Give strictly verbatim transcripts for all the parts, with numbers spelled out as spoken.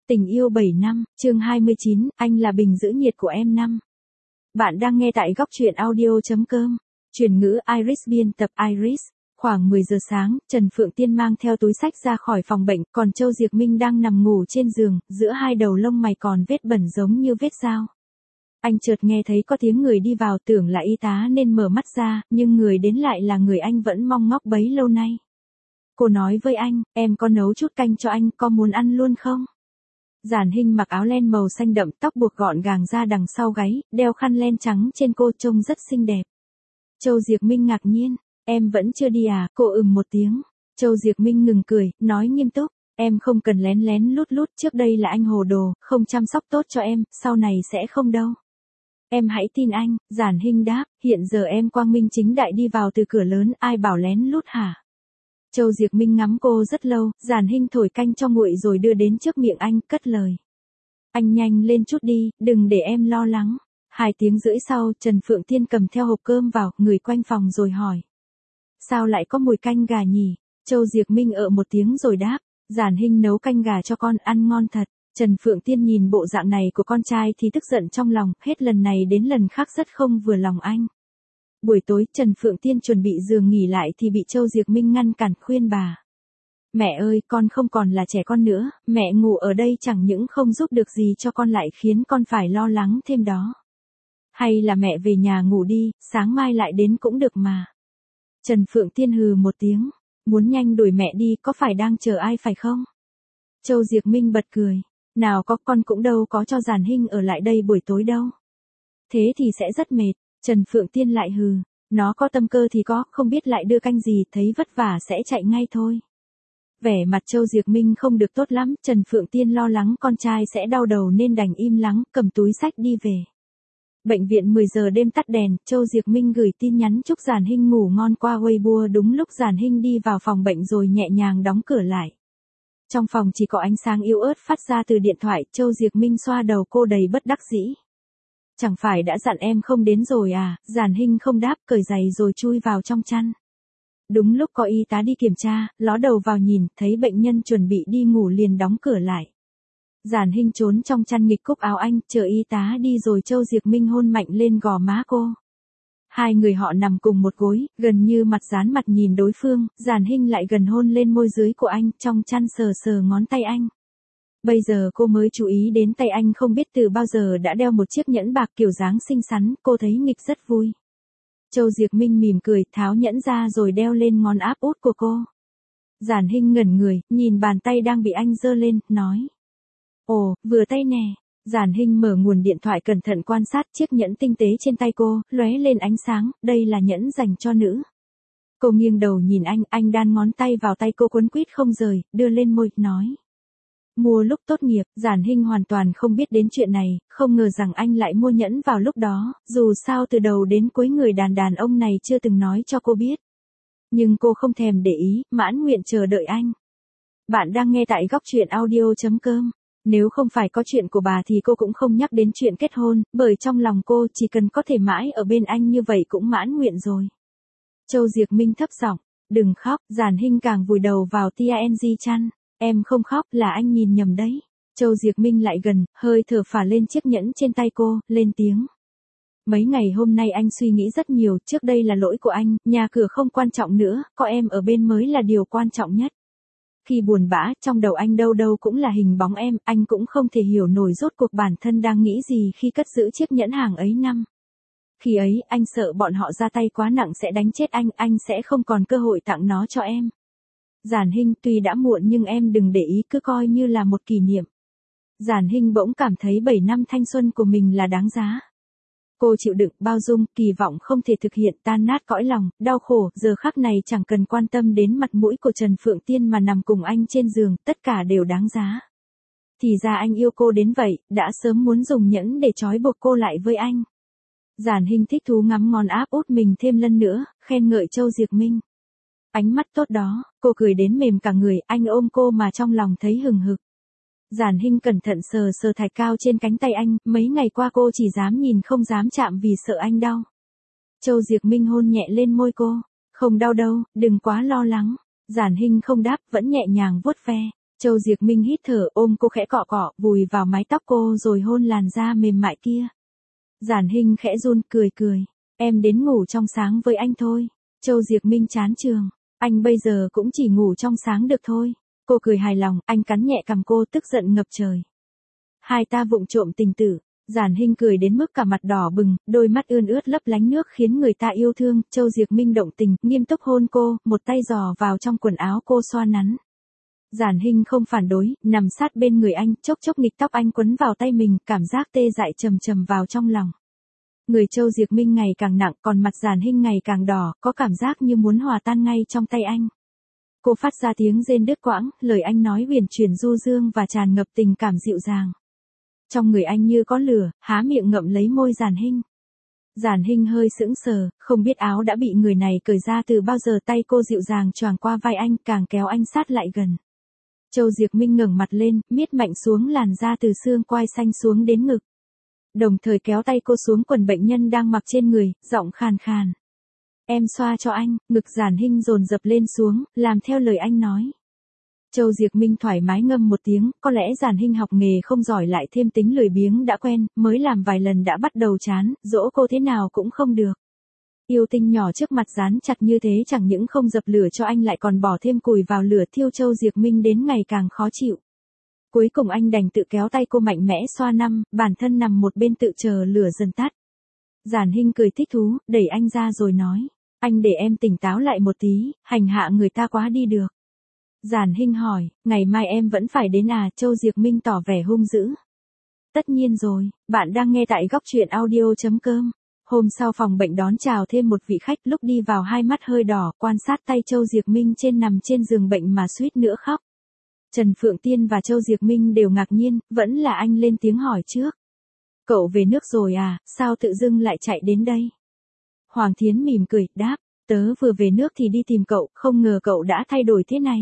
Tình yêu bảy năm, chương hai mươi chín, anh là bình giữ nhiệt của em năm. Bạn đang nghe tại góc truyện audio.com. Chuyển ngữ Iris biên tập Iris. Khoảng mười giờ sáng, Trần Phượng Tiên mang theo túi sách ra khỏi phòng bệnh, còn Châu Diệc Minh đang nằm ngủ trên giường, giữa hai đầu lông mày còn vết bẩn giống như vết dao. Anh chợt nghe thấy có tiếng người đi vào, tưởng là y tá nên mở mắt ra, nhưng người đến lại là người anh vẫn mong ngóng bấy lâu nay. Cô nói với anh, em có nấu chút canh cho anh, có muốn ăn luôn không? Giản Hinh mặc áo len màu xanh đậm, tóc buộc gọn gàng ra đằng sau gáy, đeo khăn len trắng trên cô trông rất xinh đẹp. Châu Diệc Minh ngạc nhiên, em vẫn chưa đi à, cô ừm một tiếng. Châu Diệc Minh ngừng cười, nói nghiêm túc, em không cần lén lén lút lút, trước đây là anh hồ đồ, không chăm sóc tốt cho em, sau này sẽ không đâu. Em hãy tin anh, Giản Hinh đáp, hiện giờ em quang minh chính đại đi vào từ cửa lớn, ai bảo lén lút hả? Châu Diệc Minh ngắm cô rất lâu, Giản Hinh thổi canh cho nguội rồi đưa đến trước miệng anh, cất lời. Anh nhanh lên chút đi, đừng để em lo lắng. Hai tiếng rưỡi sau, Trần Phượng Tiên cầm theo hộp cơm vào, người quanh phòng rồi hỏi. Sao lại có mùi canh gà nhỉ? Châu Diệc Minh ợ một tiếng rồi đáp, Giản Hinh nấu canh gà cho con, ăn ngon thật. Trần Phượng Tiên nhìn bộ dạng này của con trai thì tức giận trong lòng, hết lần này đến lần khác rất không vừa lòng anh. Buổi tối, Trần Phượng Tiên chuẩn bị giường nghỉ lại thì bị Châu Diệc Minh ngăn cản, khuyên bà. Mẹ ơi, con không còn là trẻ con nữa, mẹ ngủ ở đây chẳng những không giúp được gì cho con lại khiến con phải lo lắng thêm đó. Hay là mẹ về nhà ngủ đi, sáng mai lại đến cũng được mà. Trần Phượng Tiên hừ một tiếng, muốn nhanh đuổi mẹ đi, có phải đang chờ ai phải không? Châu Diệc Minh bật cười, nào có, con cũng đâu có cho Giản Hinh ở lại đây buổi tối đâu. Thế thì sẽ rất mệt. Trần Phượng Tiên lại hừ, nó có tâm cơ thì có, không biết lại đưa canh gì, thấy vất vả sẽ chạy ngay thôi. Vẻ mặt Châu Diệc Minh không được tốt lắm, Trần Phượng Tiên lo lắng con trai sẽ đau đầu nên đành im lắng, cầm túi sách đi về. Bệnh viện mười giờ đêm tắt đèn, Châu Diệc Minh gửi tin nhắn chúc Giản Hinh ngủ ngon qua Weibo, đúng lúc Giản Hinh đi vào phòng bệnh rồi nhẹ nhàng đóng cửa lại. Trong phòng chỉ có ánh sáng yếu ớt phát ra từ điện thoại, Châu Diệc Minh xoa đầu cô đầy bất đắc dĩ. Chẳng phải đã dặn em không đến rồi à? Giản Hinh không đáp, cởi giày rồi chui vào trong chăn. Đúng lúc có y tá đi kiểm tra, ló đầu vào nhìn, thấy bệnh nhân chuẩn bị đi ngủ liền đóng cửa lại. Giản Hinh trốn trong chăn nghịch cúc áo anh, chờ y tá đi rồi Châu Diệc Minh hôn mạnh lên gò má cô. Hai người họ nằm cùng một gối, gần như mặt dán mặt nhìn đối phương, Giản Hinh lại gần hôn lên môi dưới của anh, trong chăn sờ sờ ngón tay anh. Bây giờ cô mới chú ý đến tay anh không biết từ bao giờ đã đeo một chiếc nhẫn bạc kiểu dáng xinh xắn, cô thấy nghịch rất vui. Châu Diệc Minh mỉm cười, tháo nhẫn ra rồi đeo lên ngón áp út của cô. Giản Hinh ngẩn người, nhìn bàn tay đang bị anh giơ lên, nói. Ồ, vừa tay nè. Giản Hinh mở nguồn điện thoại cẩn thận quan sát chiếc nhẫn tinh tế trên tay cô, lóe lên ánh sáng, đây là nhẫn dành cho nữ. Cô nghiêng đầu nhìn anh, anh đan ngón tay vào tay cô quấn quýt không rời, đưa lên môi, nói. Mua lúc tốt nghiệp, Giản Hinh hoàn toàn không biết đến chuyện này, không ngờ rằng anh lại mua nhẫn vào lúc đó, dù sao từ đầu đến cuối người đàn đàn ông này chưa từng nói cho cô biết. Nhưng cô không thèm để ý, mãn nguyện chờ đợi anh. Bạn đang nghe tại góc truyện audio.com. Nếu không phải có chuyện của bà thì cô cũng không nhắc đến chuyện kết hôn, bởi trong lòng cô chỉ cần có thể mãi ở bên anh như vậy cũng mãn nguyện rồi. Châu Diệc Minh thấp giọng, đừng khóc, Giản Hinh càng vùi đầu vào tiang chăn. Em không khóc, là anh nhìn nhầm đấy. Châu Diệc Minh lại gần, hơi thở phả lên chiếc nhẫn trên tay cô, lên tiếng. Mấy ngày hôm nay anh suy nghĩ rất nhiều, trước đây là lỗi của anh, nhà cửa không quan trọng nữa, có em ở bên mới là điều quan trọng nhất. Khi buồn bã, trong đầu anh đâu đâu cũng là hình bóng em, anh cũng không thể hiểu nổi rốt cuộc bản thân đang nghĩ gì khi cất giữ chiếc nhẫn hàng ấy năm. Khi ấy, anh sợ bọn họ ra tay quá nặng sẽ đánh chết anh, anh sẽ không còn cơ hội tặng nó cho em. Giản Hinh, tuy đã muộn nhưng em đừng để ý, cứ coi như là một kỷ niệm. Giản Hinh bỗng cảm thấy bảy năm thanh xuân của mình là đáng giá. Cô chịu đựng, bao dung, kỳ vọng không thể thực hiện, tan nát cõi lòng, đau khổ, giờ khắc này chẳng cần quan tâm đến mặt mũi của Trần Phượng Tiên mà nằm cùng anh trên giường, tất cả đều đáng giá. Thì ra anh yêu cô đến vậy, đã sớm muốn dùng nhẫn để trói buộc cô lại với anh. Giản Hinh thích thú ngắm ngón áp út mình thêm lần nữa, khen ngợi Châu Diệc Minh. Ánh mắt tốt đó, cô cười đến mềm cả người, anh ôm cô mà trong lòng thấy hừng hực. Giản Hinh cẩn thận sờ sờ thạch cao trên cánh tay anh, mấy ngày qua cô chỉ dám nhìn không dám chạm vì sợ anh đau. Châu Diệc Minh hôn nhẹ lên môi cô, không đau đâu, đừng quá lo lắng. Giản Hinh không đáp, vẫn nhẹ nhàng vuốt ve. Châu Diệc Minh hít thở ôm cô khẽ cọ cọ, vùi vào mái tóc cô rồi hôn làn da mềm mại kia. Giản Hinh khẽ run cười cười. Em đến ngủ trong sáng với anh thôi. Châu Diệc Minh chán trường. Anh bây giờ cũng chỉ ngủ trong sáng được thôi. Cô cười hài lòng, anh cắn nhẹ cằm cô tức giận ngập trời. Hai ta vụng trộm tình tử. Giản Hinh cười đến mức cả mặt đỏ bừng, đôi mắt ươn ướt lấp lánh nước khiến người ta yêu thương. Châu Diệc Minh động tình, nghiêm túc hôn cô, một tay giò vào trong quần áo cô xoa nắn. Giản Hinh không phản đối, nằm sát bên người anh, chốc chốc nghịch tóc anh quấn vào tay mình, cảm giác tê dại trầm trầm vào trong lòng. Người Châu Diệc Minh ngày càng nặng, còn mặt Giản Hinh ngày càng đỏ, có cảm giác như muốn hòa tan ngay trong tay anh. Cô phát ra tiếng rên đứt quãng, lời anh nói huyền chuyển du dương và tràn ngập tình cảm dịu dàng. Trong người anh như có lửa, há miệng ngậm lấy môi Giản Hinh. Giản Hinh hơi sững sờ, không biết áo đã bị người này cởi ra từ bao giờ, tay cô dịu dàng choàng qua vai anh, càng kéo anh sát lại gần. Châu Diệc Minh ngẩng mặt lên, miết mạnh xuống làn da từ xương quai xanh xuống đến ngực. Đồng thời kéo tay cô xuống quần bệnh nhân đang mặc trên người, giọng khàn khàn. Em xoa cho anh, ngực Giản Hinh dồn dập lên xuống, làm theo lời anh nói. Châu Diệc Minh thoải mái ngâm một tiếng, có lẽ Giản Hinh học nghề không giỏi lại thêm tính lười biếng đã quen, mới làm vài lần đã bắt đầu chán, dỗ cô thế nào cũng không được. Yêu tinh nhỏ trước mặt dán chặt như thế chẳng những không dập lửa cho anh lại còn bỏ thêm củi vào lửa thiêu Châu Diệc Minh đến ngày càng khó chịu. Cuối cùng anh đành tự kéo tay cô mạnh mẽ xoa năm, bản thân nằm một bên tự chờ lửa dần tắt. Giản Hinh cười thích thú, đẩy anh ra rồi nói, anh để em tỉnh táo lại một tí, hành hạ người ta quá đi được. Giản Hinh hỏi, ngày mai em vẫn phải đến à? Châu Diệc Minh tỏ vẻ hung dữ. Tất nhiên rồi, bạn đang nghe tại góc truyện audio chấm com. Hôm sau phòng bệnh đón chào thêm một vị khách, lúc đi vào hai mắt hơi đỏ, quan sát tay Châu Diệc Minh trên nằm trên giường bệnh mà suýt nữa khóc. Trần Phượng Tiên và Châu Diệc Minh đều ngạc nhiên, vẫn là anh lên tiếng hỏi trước. Cậu về nước rồi à, sao tự dưng lại chạy đến đây? Hoàng Thiến mỉm cười, đáp, tớ vừa về nước thì đi tìm cậu, không ngờ cậu đã thay đổi thế này.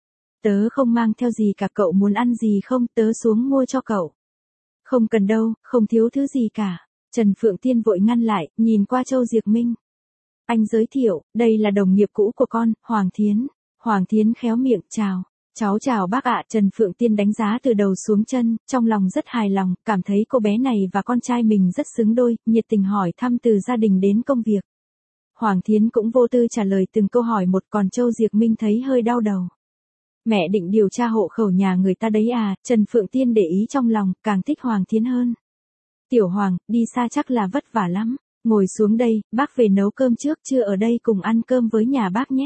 Tớ không mang theo gì cả, cậu muốn ăn gì không, tớ xuống mua cho cậu. Không cần đâu, không thiếu thứ gì cả. Trần Phượng Tiên vội ngăn lại, nhìn qua Châu Diệc Minh. Anh giới thiệu, đây là đồng nghiệp cũ của con, Hoàng Thiến. Hoàng Thiến khéo miệng, chào. Cháu chào bác ạ. Trần Phượng Tiên đánh giá từ đầu xuống chân, trong lòng rất hài lòng, cảm thấy cô bé này và con trai mình rất xứng đôi, nhiệt tình hỏi thăm từ gia đình đến công việc. Hoàng Thiến cũng vô tư trả lời từng câu hỏi một, còn Châu Diệc Minh thấy hơi đau đầu. Mẹ định điều tra hộ khẩu nhà người ta đấy à? Trần Phượng Tiên để ý trong lòng, càng thích Hoàng Thiến hơn. Tiểu Hoàng, đi xa chắc là vất vả lắm. Ngồi xuống đây, bác về nấu cơm trước, chưa ở đây cùng ăn cơm với nhà bác nhé.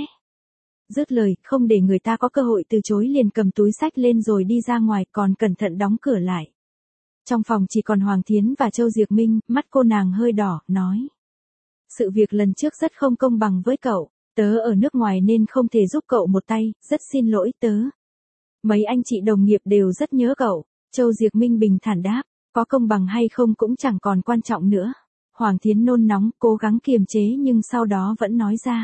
Dứt lời, không để người ta có cơ hội từ chối liền cầm túi xách lên rồi đi ra ngoài, còn cẩn thận đóng cửa lại. Trong phòng chỉ còn Hoàng Thiến và Châu Diệc Minh, mắt cô nàng hơi đỏ, nói. Sự việc lần trước rất không công bằng với cậu, tớ ở nước ngoài nên không thể giúp cậu một tay, rất xin lỗi tớ. Mấy anh chị đồng nghiệp đều rất nhớ cậu. Châu Diệc Minh bình thản đáp, có công bằng hay không cũng chẳng còn quan trọng nữa. Hoàng Thiến nôn nóng, cố gắng kiềm chế nhưng sau đó vẫn nói ra.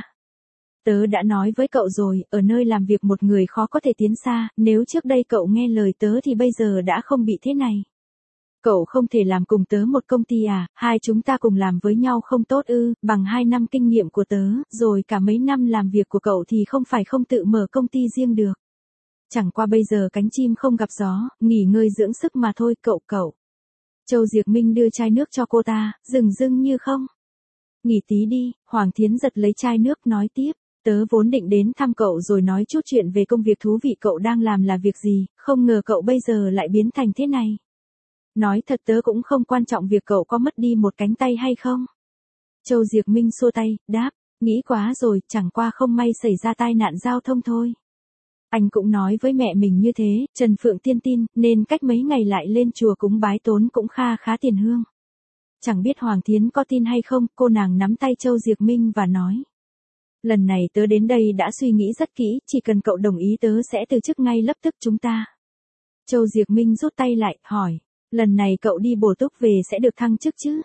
Tớ đã nói với cậu rồi, ở nơi làm việc một người khó có thể tiến xa, nếu trước đây cậu nghe lời tớ thì bây giờ đã không bị thế này. Cậu không thể làm cùng tớ một công ty à, hai chúng ta cùng làm với nhau không tốt ư, bằng hai năm kinh nghiệm của tớ, rồi cả mấy năm làm việc của cậu thì không phải không tự mở công ty riêng được. Chẳng qua bây giờ cánh chim không gặp gió, nghỉ ngơi dưỡng sức mà thôi cậu cậu. Châu Diệc Minh đưa chai nước cho cô ta, dừng dưng như không. Nghỉ tí đi, Hoàng Thiến giật lấy chai nước nói tiếp. Tớ vốn định đến thăm cậu rồi nói chút chuyện về công việc thú vị cậu đang làm là việc gì, không ngờ cậu bây giờ lại biến thành thế này. Nói thật tớ cũng không quan trọng việc cậu có mất đi một cánh tay hay không. Châu Diệc Minh xua tay, đáp, nghĩ quá rồi, chẳng qua không may xảy ra tai nạn giao thông thôi. Anh cũng nói với mẹ mình như thế, Trần Phượng Tiên tin, nên cách mấy ngày lại lên chùa cúng bái tốn cũng kha khá tiền hương. Chẳng biết Hoàng Thiến có tin hay không, cô nàng nắm tay Châu Diệc Minh và nói. Lần này tớ đến đây đã suy nghĩ rất kỹ, chỉ cần cậu đồng ý tớ sẽ từ chức ngay lập tức chúng ta. Châu Diệc Minh rút tay lại, hỏi, lần này cậu đi bổ túc về sẽ được thăng chức chứ?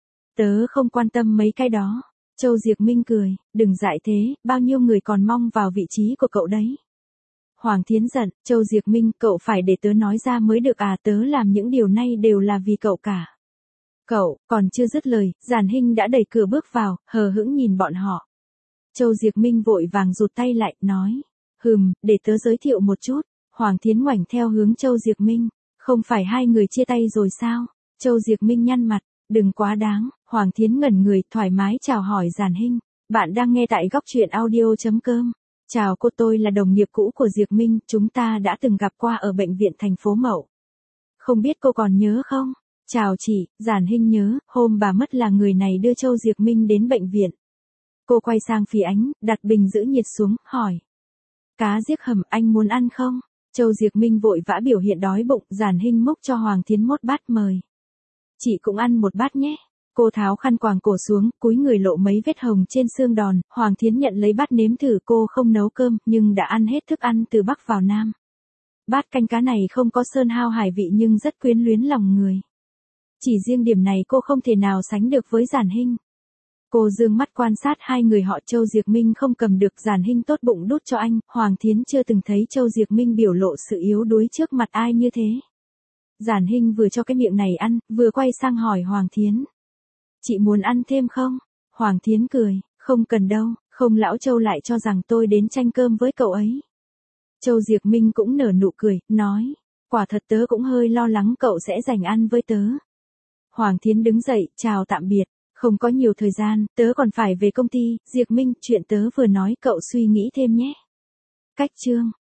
Tớ không quan tâm mấy cái đó. Châu Diệc Minh cười, đừng dại thế, bao nhiêu người còn mong vào vị trí của cậu đấy. Hoàng Thiến giận, Châu Diệc Minh, cậu phải để tớ nói ra mới được à, tớ làm những điều này đều là vì cậu cả. Cậu, còn chưa dứt lời, Giản Hinh đã đẩy cửa bước vào, hờ hững nhìn bọn họ. Châu Diệc Minh vội vàng rụt tay lại, nói, hừm, để tớ giới thiệu một chút. Hoàng Thiến ngoảnh theo hướng Châu Diệc Minh. Không phải hai người chia tay rồi sao? Châu Diệc Minh nhăn mặt. Đừng quá đáng. Hoàng Thiến ngẩn người thoải mái chào hỏi Giản Hinh. Bạn đang nghe tại góc truyện audio.com. Chào cô, tôi là đồng nghiệp cũ của Diệc Minh, chúng ta đã từng gặp qua ở bệnh viện thành phố Mậu. Không biết cô còn nhớ không? Chào chị, Giản Hinh nhớ, hôm bà mất là người này đưa Châu Diệc Minh đến bệnh viện. Cô quay sang phía Ánh, đặt bình giữ nhiệt xuống, hỏi. Cá giếc hầm anh muốn ăn không? Châu Diệc Minh vội vã biểu hiện đói bụng, Giản Hinh múc cho Hoàng Thiến một bát mời. Chị cũng ăn một bát nhé. Cô tháo khăn quàng cổ xuống, cúi người lộ mấy vết hồng trên xương đòn, Hoàng Thiến nhận lấy bát nếm thử. Cô không nấu cơm, nhưng đã ăn hết thức ăn từ Bắc vào Nam. Bát canh cá này không có sơn hao hải vị nhưng rất quyến luyến lòng người. Chỉ riêng điểm này cô không thể nào sánh được với Giản Hinh. Cô dương mắt quan sát hai người họ. Châu Diệc Minh không cầm được, Giản Hinh tốt bụng đút cho anh. Hoàng Thiến chưa từng thấy Châu Diệc Minh biểu lộ sự yếu đuối trước mặt ai như thế. Giản Hinh vừa cho cái miệng này ăn, vừa quay sang hỏi Hoàng Thiến. Chị muốn ăn thêm không? Hoàng Thiến cười, không cần đâu, không lão Châu lại cho rằng tôi đến tranh cơm với cậu ấy. Châu Diệc Minh cũng nở nụ cười, nói, quả thật tớ cũng hơi lo lắng cậu sẽ dành ăn với tớ. Hoàng Thiến đứng dậy, chào tạm biệt, không có nhiều thời gian, tớ còn phải về công ty. Diệc Minh, chuyện tớ vừa nói cậu suy nghĩ thêm nhé. Cách chương